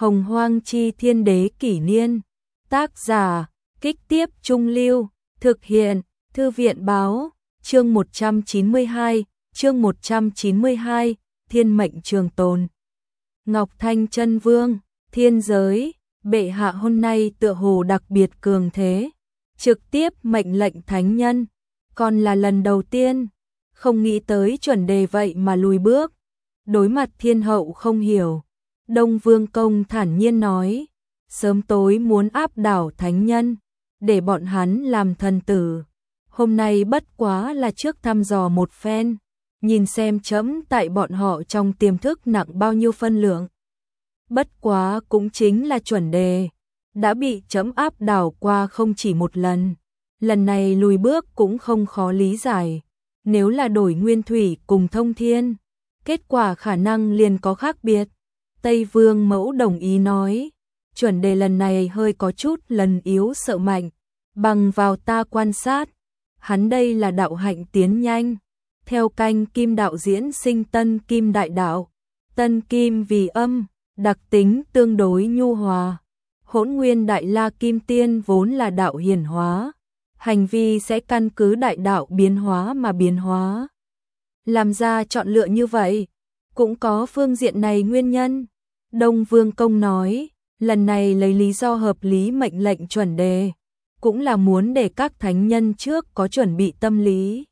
Hồng Hoang Chi Thiên Đế Kỷ Niên. Tác giả, Kích Tiếp Trung Lưu. Thực hiện, Thư viện Báo. Chương 192, Thiên Mệnh Trường Tồn. Ngọc Thanh Chân Vương, thiên giới, bệ hạ hôm nay tựa hồ đặc biệt cường thế, trực tiếp mệnh lệnh thánh nhân, còn là lần đầu tiên, không nghĩ tới chuẩn đề vậy mà lùi bước. Đối mặt thiên hậu không hiểu, Đông Vương Công thản nhiên nói, sớm tối muốn áp đảo thánh nhân, để bọn hắn làm thần tử. Hôm nay bất quá là trước thăm dò một phen, nhìn xem chấm tại bọn họ trong tiềm thức nặng bao nhiêu phân lượng. Bất quá cũng chính là chuẩn đề, đã bị chấm áp đảo qua không chỉ một lần. Lần này lùi bước cũng không khó lý giải. Nếu là đổi Nguyên Thủy cùng Thông Thiên, kết quả khả năng liền có khác biệt. Tây Vương Mẫu đồng ý nói, chuẩn đề lần này hơi có chút lần yếu sợ mạnh, bằng vào ta quan sát, hắn đây là đạo hạnh tiến nhanh. Theo canh kim đạo diễn sinh tân kim đại đạo, tân kim vì âm, đặc tính tương đối nhu hòa. Hỗn Nguyên Đại La Kim Tiên vốn là đạo hiển hóa, hành vi sẽ căn cứ đại đạo biến hóa mà biến hóa. Làm ra chọn lựa như vậy, cũng có phương diện này nguyên nhân. Đông Vương Công nói, lần này lấy lý do hợp lý mệnh lệnh chuẩn đề, cũng là muốn để các thánh nhân trước có chuẩn bị tâm lý.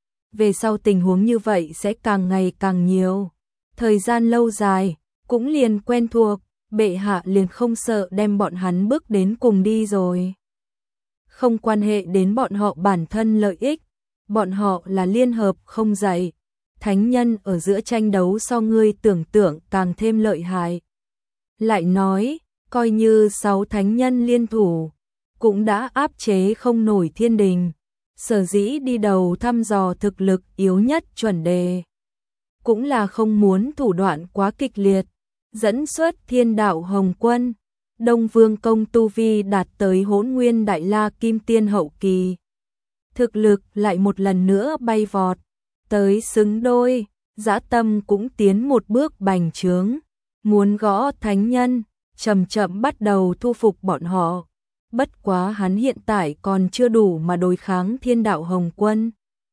Về sau tình huống như vậy sẽ càng ngày càng nhiều. Thời gian lâu dài, cũng liền quen thuộc, bệ hạ liền không sợ đem bọn hắn bước đến cùng đi rồi. Không quan hệ đến bọn họ bản thân lợi ích, bọn họ là liên hợp không dạy. Thánh nhân ở giữa tranh đấu so ngươi tưởng tượng càng thêm lợi hại. Lại nói, coi như 6 thánh nhân liên thủ, cũng đã áp chế không nổi thiên đình. Sở dĩ đi đầu thăm dò thực lực yếu nhất chuẩn đề, cũng là không muốn thủ đoạn quá kịch liệt. Dẫn xuất thiên đạo Hồng Quân, Đông Vương Công tu vi đạt tới Hỗn Nguyên Đại La Kim Tiên hậu kỳ. Thực lực lại một lần nữa bay vọt, tới xứng đôi, dã tâm cũng tiến một bước bành trướng, muốn gõ thánh nhân, chậm chậm bắt đầu thu phục bọn họ. Bất quá hắn hiện tại còn chưa đủ mà đối kháng thiên đạo Hồng Quân.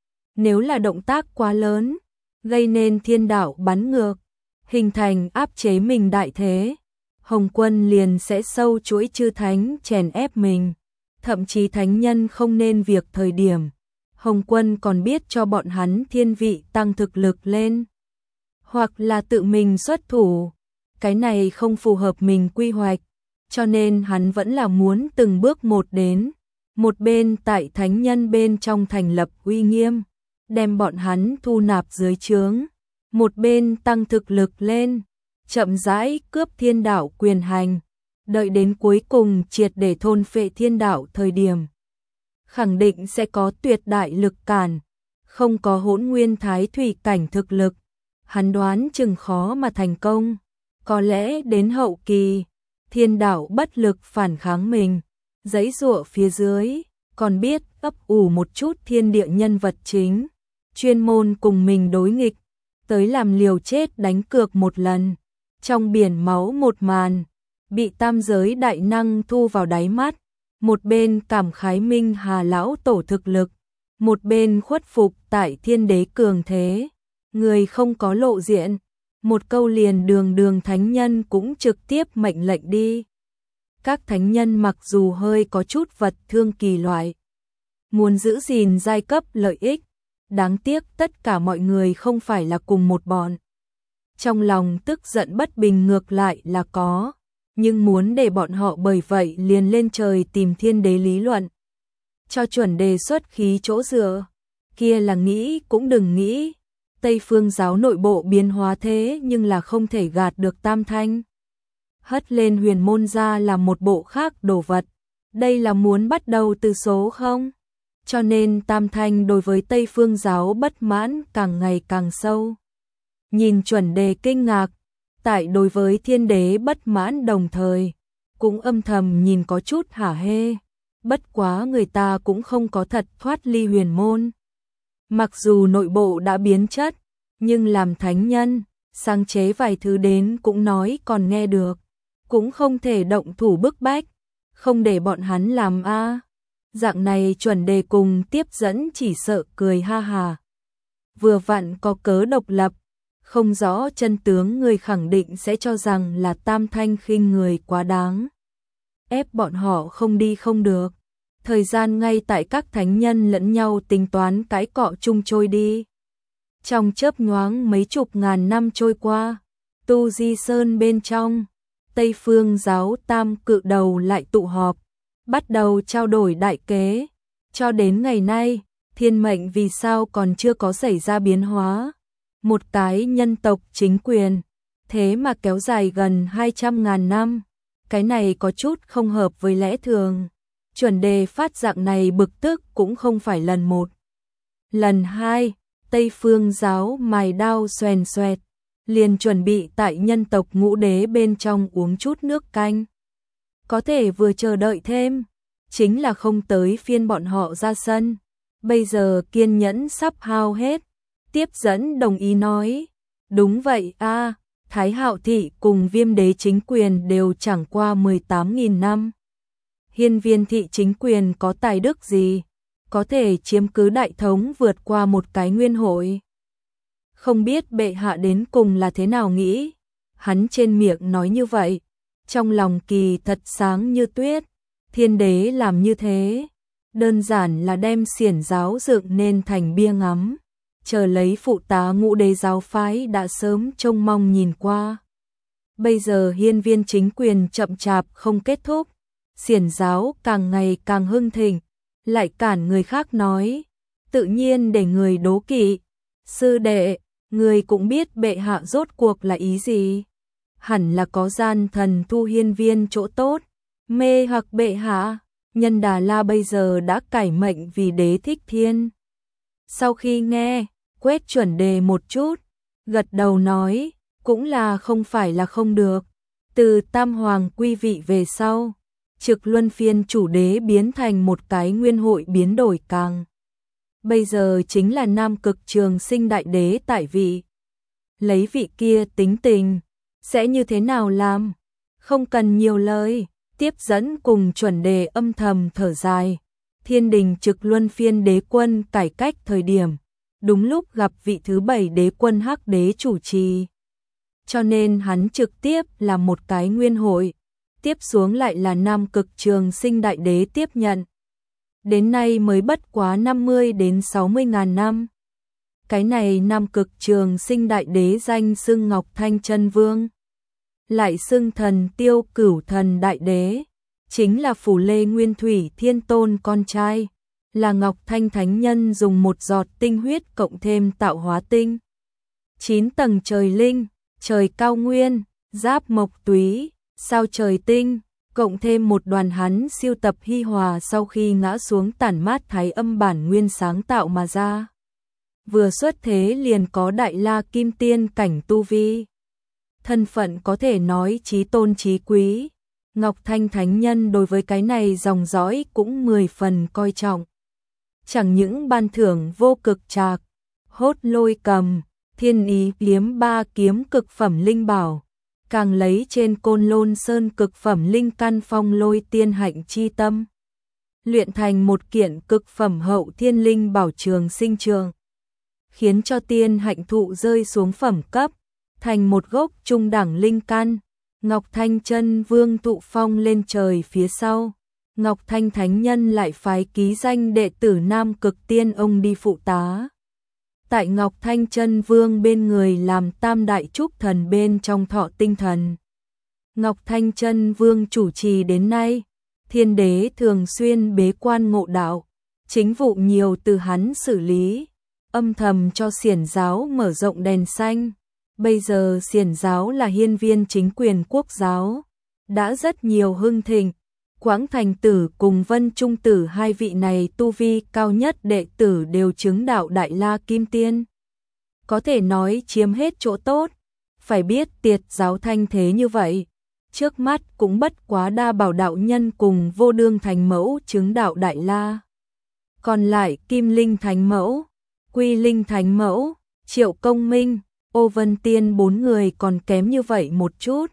Nếu là động tác quá lớn, gây nên thiên đạo bắn ngược, hình thành áp chế mình đại thế, Hồng Quân liền sẽ sâu chuỗi chư thánh chèn ép mình. Thậm chí thánh nhân không nên việc thời điểm, Hồng Quân còn biết cho bọn hắn thiên vị tăng thực lực lên, hoặc là tự mình xuất thủ. Cái này không phù hợp mình quy hoạch, cho nên hắn vẫn là muốn từng bước một đến, một bên tại thánh nhân bên trong thành lập uy nghiêm, đem bọn hắn thu nạp dưới trướng, một bên tăng thực lực lên, chậm rãi cướp thiên đạo quyền hành, đợi đến cuối cùng triệt để thôn phệ thiên đạo thời điểm, khẳng định sẽ có tuyệt đại lực cản, không có Hỗn Nguyên Thái Thủy cảnh thực lực, hắn đoán chừng khó mà thành công. Có lẽ đến hậu kỳ, thiên đạo bất lực phản kháng mình, giãy giụa phía dưới, còn biết ấp ủ một chút thiên địa nhân vật chính, chuyên môn cùng mình đối nghịch, tới làm liều chết đánh cược một lần. Trong biển máu một màn, bị tam giới đại năng thu vào đáy mắt, một bên cảm khái Minh Hà lão tổ thực lực, một bên khuất phục tại thiên đế cường thế, người không có lộ diện. Một câu liền đường thánh nhân cũng trực tiếp mệnh lệnh đi. Các thánh nhân mặc dù hơi có chút vật thương kỳ loại, muốn giữ gìn giai cấp lợi ích, đáng tiếc tất cả mọi người không phải là cùng một bọn. Trong lòng tức giận bất bình ngược lại là có, nhưng muốn để bọn họ bởi vậy liền lên trời tìm thiên đế lý luận, cho chuẩn đề xuất khí chỗ dựa, kia là nghĩ cũng đừng nghĩ. Tây Phương giáo nội bộ biến hóa thế nhưng là không thể gạt được Tam Thanh. Hất lên huyền môn ra là một bộ khác đồ vật. Đây là muốn bắt đầu từ số không? Cho nên Tam Thanh đối với Tây Phương giáo bất mãn càng ngày càng sâu. Nhìn chuẩn đề kinh ngạc, tại đối với thiên đế bất mãn đồng thời, cũng âm thầm nhìn có chút hả hê. Bất quá người ta cũng không có thật thoát ly huyền môn. Mặc dù nội bộ đã biến chất, nhưng làm thánh nhân, sáng chế vài thứ đến cũng nói còn nghe được. cũng không thể động thủ bức bách, không để bọn hắn làm a. Dạng này chuẩn đề cùng tiếp dẫn chỉ sợ cười ha hà. Vừa vặn có cớ độc lập, không rõ chân tướng người khẳng định sẽ cho rằng là Tam Thanh khinh người quá đáng. Ép bọn họ không đi không được. Thời gian ngay tại các thánh nhân lẫn nhau tính toán cái cọ chung trôi đi. Trong chớp nhoáng mấy chục ngàn năm trôi qua, Tu Di Sơn bên trong, Tây Phương giáo tam cự đầu lại tụ họp, bắt đầu trao đổi đại kế. Cho đến ngày nay, thiên mệnh vì sao còn chưa có xảy ra biến hóa. Một cái nhân tộc chính quyền, thế mà kéo dài gần 200.000 năm. Cái này có chút không hợp với lẽ thường. Chuẩn đề phát dạng này bực tức cũng không phải lần một. Lần hai, Tây Phương giáo mài đao xoèn xoẹt, liền chuẩn bị tại nhân tộc Ngũ Đế bên trong uống chút nước canh. Có thể vừa chờ đợi thêm, chính là không tới phiên bọn họ ra sân. Bây giờ kiên nhẫn sắp hao hết. Tiếp dẫn đồng ý nói, đúng vậy a, Thái Hạo Thị cùng Viêm Đế chính quyền đều chẳng qua 18.000 năm. Hiên Viên Thị chính quyền có tài đức gì, có thể chiếm cứ đại thống vượt qua một cái nguyên hội. Không biết bệ hạ đến cùng là thế nào nghĩ, hắn trên miệng nói như vậy, trong lòng kỳ thật sáng như tuyết. Thiên đế làm như thế, đơn giản là đem xiển giáo dựng nên thành bia ngắm, chờ lấy phụ tá Ngũ Đế giáo phái đã sớm trông mong nhìn qua. Bây giờ hiên viên chính quyền chậm chạp không kết thúc, xiển giáo càng ngày càng hưng thịnh, lại cản người khác nói, tự nhiên để người đố kỵ. Sư đệ, người cũng biết bệ hạ rốt cuộc là ý gì? Hẳn là có gian thần thu hiên viên chỗ tốt, mê hoặc bệ hạ. Nhân Đà La bây giờ đã cải mệnh vì Đế Thích Thiên. Sau khi nghe, quét chuẩn đề một chút, gật đầu nói, cũng là không phải là không được. Từ Tam Hoàng quy vị về sau, trực luân phiên chủ đế biến thành một cái nguyên hội biến đổi càng. Bây giờ chính là Nam Cực Trường Sinh Đại Đế tại vị. Lấy vị kia tính tình, sẽ như thế nào làm? Không cần nhiều lời. Tiếp dẫn cùng chuẩn đề âm thầm thở dài. Thiên đình trực luân phiên đế quân cải cách thời điểm, đúng lúc gặp vị thứ 7 đế quân Hắc Đế chủ trì. Cho nên hắn trực tiếp là một cái nguyên hội, tiếp xuống lại là Nam Cực Trường Sinh Đại Đế tiếp nhận. Đến nay mới bất quá 50 đến 60 ngàn năm. Cái này Nam Cực Trường Sinh Đại Đế danh xưng Ngọc Thanh Chân Vương, lại xưng Thần Tiêu Cửu Thần Đại Đế, chính là Phủ Lê Nguyên Thủy Thiên Tôn con trai, là Ngọc Thanh Thánh Nhân dùng một giọt tinh huyết cộng thêm tạo hóa tinh. 9 tầng trời linh, trời cao nguyên, giáp mộc túy, sao trời tinh, cộng thêm một đoàn hắn siêu tập hy hòa sau khi ngã xuống tản mát thái âm bản nguyên sáng tạo mà ra. Vừa xuất thế liền có đại la kim tiên cảnh tu vi. Thân phận có thể nói chí tôn chí quý. Ngọc Thanh Thánh Nhân đối với cái này dòng dõi cũng 10 phần coi trọng. Chẳng những ban thưởng vô cực trạc, hốt lôi cầm, thiên ý liếm 3 kiếm cực phẩm linh bảo, càng lấy trên Côn Lôn Sơn cực phẩm linh căn phong lôi tiên hạnh chi tâm, luyện thành một kiện cực phẩm hậu thiên linh bảo trường sinh trường, khiến cho tiên hạnh thụ rơi xuống phẩm cấp, thành một gốc trung đẳng linh căn. Ngọc Thanh Chân Vương thụ phong lên trời phía sau, Ngọc Thanh Thánh Nhân lại phái ký danh đệ tử Nam Cực Tiên ông đi phụ tá. Tại Ngọc Thanh Chân Vương bên người làm tam đại trúc thần bên trong thọ tinh thần. Ngọc Thanh Chân Vương chủ trì đến nay, Thiên Đế thường xuyên bế quan ngộ đạo, chính vụ nhiều từ hắn xử lý, âm thầm cho xiển giáo mở rộng đèn xanh. Bây giờ xiển giáo là hiên viên chính quyền quốc giáo, đã rất nhiều hưng thịnh. Quảng Thành Tử cùng Vân Trung Tử hai vị này tu vi cao nhất đệ tử đều chứng đạo Đại La Kim Tiên. Có thể nói chiếm hết chỗ tốt, phải biết Tiệt giáo thanh thế như vậy. Trước mắt cũng bất quá Đa Bảo đạo nhân cùng Vô Đương Thánh Mẫu chứng đạo Đại La. Còn lại Kim Linh Thánh Mẫu, Quy Linh Thánh Mẫu, Triệu Công Minh, Ô Vân Tiên 4 người còn kém như vậy một chút.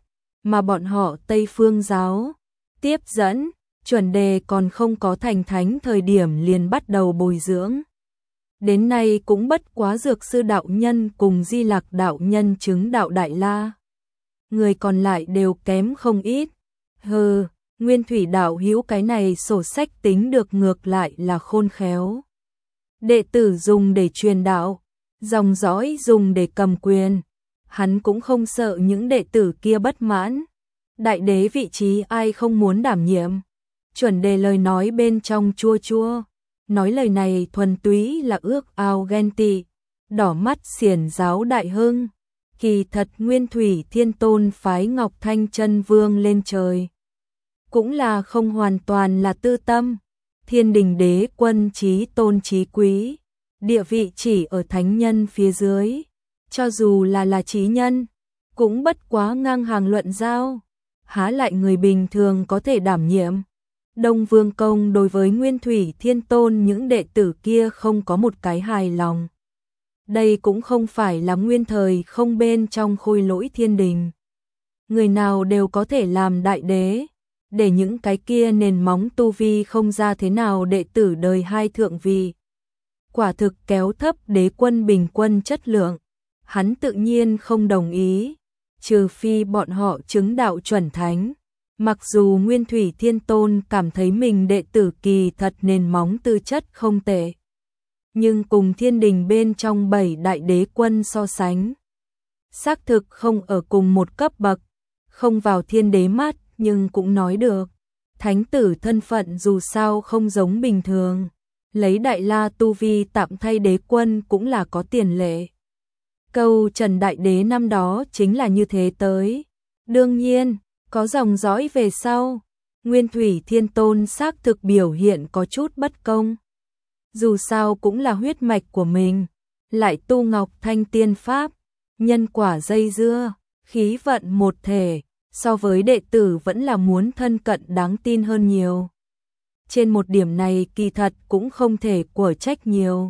mà bọn họ Tây Phương giáo tiếp dẫn, chuẩn đề còn không có thành thánh thời điểm liền bắt đầu bồi dưỡng. Đến nay cũng bất quá Dược Sư đạo nhân cùng Di Lặc đạo nhân chứng đạo Đại La. Người còn lại đều kém không ít. Nguyên Thủy đạo hữu cái này sổ sách tính được ngược lại là khôn khéo. Đệ tử dùng để truyền đạo, dòng dõi dùng để cầm quyền. Hắn cũng không sợ những đệ tử kia bất mãn. Đại đế vị trí ai không muốn đảm nhiệm. Chuẩn đề lời nói bên trong chua chua. Nói lời này thuần túy là ước ao ghen tị. Đỏ mắt xiển giáo đại hưng. Kỳ thật Nguyên Thủy Thiên Tôn phái Ngọc Thanh Chân Vương lên trời. Cũng là không hoàn toàn là tư tâm. Thiên Đình Đế Quân chí tôn chí quý. Địa vị chỉ ở thánh nhân phía dưới. Cho dù là chí nhân, cũng bất quá ngang hàng luận giao. Há lại người bình thường có thể đảm nhiệm. Đông Vương Công đối với Nguyên Thủy Thiên Tôn những đệ tử kia không có một cái hài lòng. Đây cũng không phải là nguyên thời không bên trong khôi lỗi thiên đình. Người nào đều có thể làm đại đế, để những cái kia nền móng tu vi không ra thế nào đệ tử đời hai thượng vị. Quả thực kéo thấp đế quân bình quân chất lượng, hắn tự nhiên không đồng ý, trừ phi bọn họ chứng đạo chuẩn thánh. Mặc dù Nguyên Thủy Thiên Tôn cảm thấy mình đệ tử kỳ thật nền móng tư chất không tệ, nhưng cùng thiên đình bên trong 7 đại đế quân so sánh, xác thực không ở cùng một cấp bậc, không vào thiên đế mắt nhưng cũng nói được. Thánh tử thân phận dù sao không giống bình thường, lấy Đại La tu vi tạm thay đế quân cũng là có tiền lệ. Câu Trần Đại Đế năm đó chính là như thế tới. Đương nhiên, có dòng dõi về sau, Nguyên Thủy Thiên Tôn xác thực biểu hiện có chút bất công. Dù sao cũng là huyết mạch của mình, lại tu Ngọc Thanh Tiên Pháp, nhân quả dây dưa, khí vận một thể, so với đệ tử vẫn là muốn thân cận đáng tin hơn nhiều. Trên một điểm này kỳ thật cũng không thể của trách nhiều.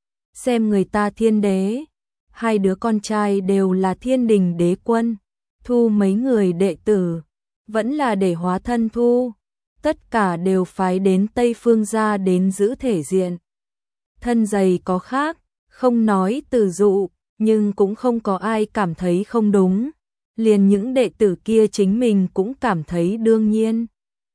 Xem người ta thiên đế, hai đứa con trai đều là thiên đình đế quân, thu mấy người đệ tử, vẫn là để hóa thân thu, tất cả đều phái đến Tây Phương gia đến giữ thể diện. Thân dày có khác, không nói từ dụ, nhưng cũng không có ai cảm thấy không đúng, liền những đệ tử kia chính mình cũng cảm thấy đương nhiên.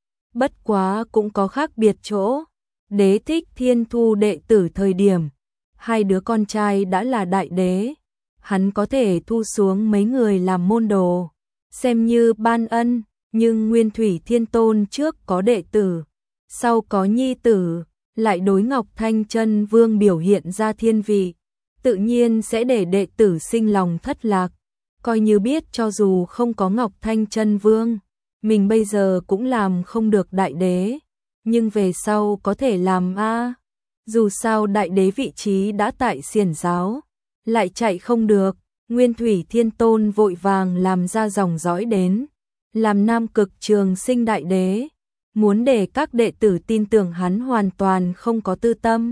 Bất quá cũng có khác biệt chỗ, Đế Thích Thiên thu đệ tử thời điểm, hai đứa con trai đã là đại đế, hắn có thể thu xuống mấy người làm môn đồ, xem như ban ân, nhưng Nguyên Thủy Thiên Tôn trước có đệ tử, sau có nhi tử, lại đối Ngọc Thanh Chân Vương biểu hiện ra thiên vị, tự nhiên sẽ để đệ tử sinh lòng thất lạc, coi như biết cho dù không có Ngọc Thanh Chân Vương, mình bây giờ cũng làm không được đại đế, nhưng về sau có thể làm a. Dù sao đại đế vị trí đã tại xiển giáo, lại chạy không được, Nguyên Thủy Thiên Tôn vội vàng làm ra dòng dõi đến, làm Nam Cực Trường Sinh đại đế, muốn để các đệ tử tin tưởng hắn hoàn toàn không có tư tâm.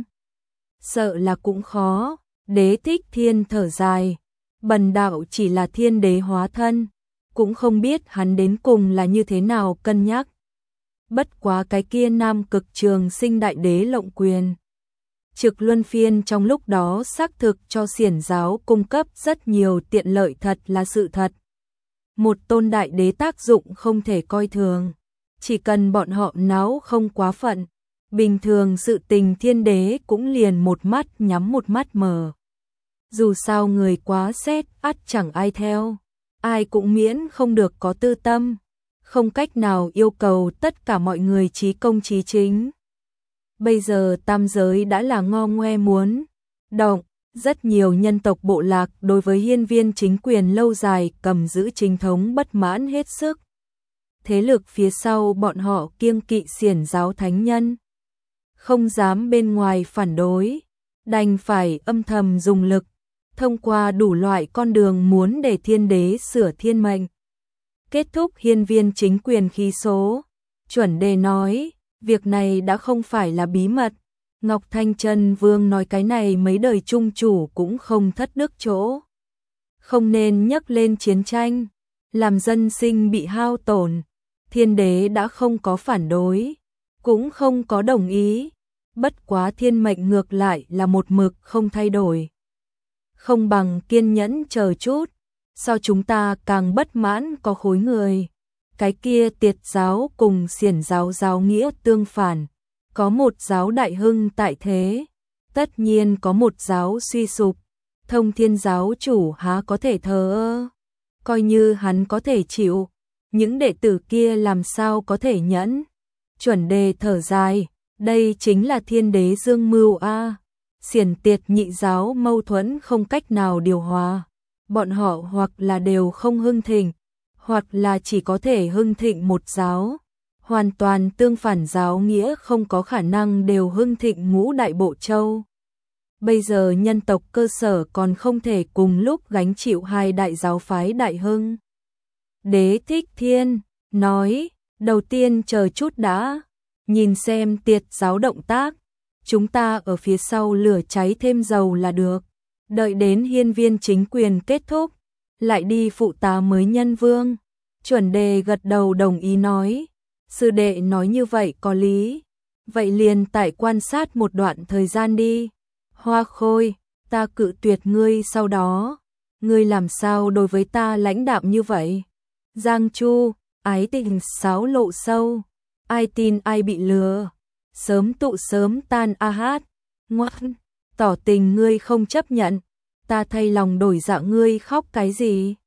Sợ là cũng khó, Đế Thích Thiên thở dài, bần đạo chỉ là thiên đế hóa thân, cũng không biết hắn đến cùng là như thế nào cân nhắc. Bất quá cái kia Nam Cực Trường Sinh đại đế lộng quyền, trực luân phiên trong lúc đó xác thực cho xiển giáo cung cấp rất nhiều tiện lợi thật là sự thật. Một tôn đại đế tác dụng không thể coi thường, chỉ cần bọn họ náo không quá phận, bình thường sự tình thiên đế cũng liền một mắt nhắm một mắt mở. Dù sao người quá xét ắt chẳng ai theo, ai cũng miễn không được có tư tâm, không cách nào yêu cầu tất cả mọi người chí công chí chính. Bây giờ tam giới đã là ngo ngoe muốn động, rất nhiều nhân tộc bộ lạc đối với hiên viên chính quyền lâu dài cầm giữ chính thống bất mãn hết sức. Thế lực phía sau bọn họ kiêng kỵ xiển giáo thánh nhân, không dám bên ngoài phản đối, đành phải âm thầm dùng lực, thông qua đủ loại con đường muốn để thiên đế sửa thiên mệnh. Kết thúc hiên viên chính quyền khí số, chuẩn đề nói, việc này đã không phải là bí mật. Ngọc Thanh Chân Vương nói cái này mấy đời trung chủ cũng không thất đức chỗ. Không nên nhắc lên chiến tranh, làm dân sinh bị hao tổn. Thiên đế đã không có phản đối, cũng không có đồng ý, bất quá thiên mệnh ngược lại là một mực không thay đổi. Không bằng kiên nhẫn chờ chút, sao chúng ta càng bất mãn có khối người. Cái kia Tiệt giáo cùng Xiển giáo giáo nghĩa tương phản, có một giáo đại hưng tại thế, tất nhiên có một giáo suy sụp, Thông Thiên giáo chủ há có thể thờ ơ, coi như hắn có thể chịu, những đệ tử kia làm sao có thể nhẫn. Chuẩn Đề thở dài, đây chính là thiên đế dương mưu a. Xiển Tiệt nhị giáo mâu thuẫn không cách nào điều hòa, bọn họ hoặc là đều không hưng thịnh, hoặc là chỉ có thể hưng thịnh một giáo, hoàn toàn tương phản giáo nghĩa không có khả năng đều hưng thịnh ngũ đại bộ châu. Bây giờ nhân tộc cơ sở còn không thể cùng lúc gánh chịu hai đại giáo phái đại hưng. Đế Thích Thiên nói, đầu tiên chờ chút đã, nhìn xem Tiệt giáo động tác, chúng ta ở phía sau lửa cháy thêm dầu là được, đợi đến hiên viên chính quyền kết thúc, lại đi phụ tá mới nhân vương. Chuẩn Đề gật đầu đồng ý nói, sư đệ nói như vậy có lý, vậy liền tại quan sát một đoạn thời gian đi. Hoa Khôi, ta cự tuyệt ngươi sau đó, ngươi làm sao đối với ta lãnh đạm như vậy? Giang Chu, ái tình sáo lộ sâu, ai tin ai bị lừa, sớm tụ sớm tan a hát, ngoan, tỏ tình ngươi không chấp nhận, ta thay lòng đổi dạ ngươi khóc cái gì?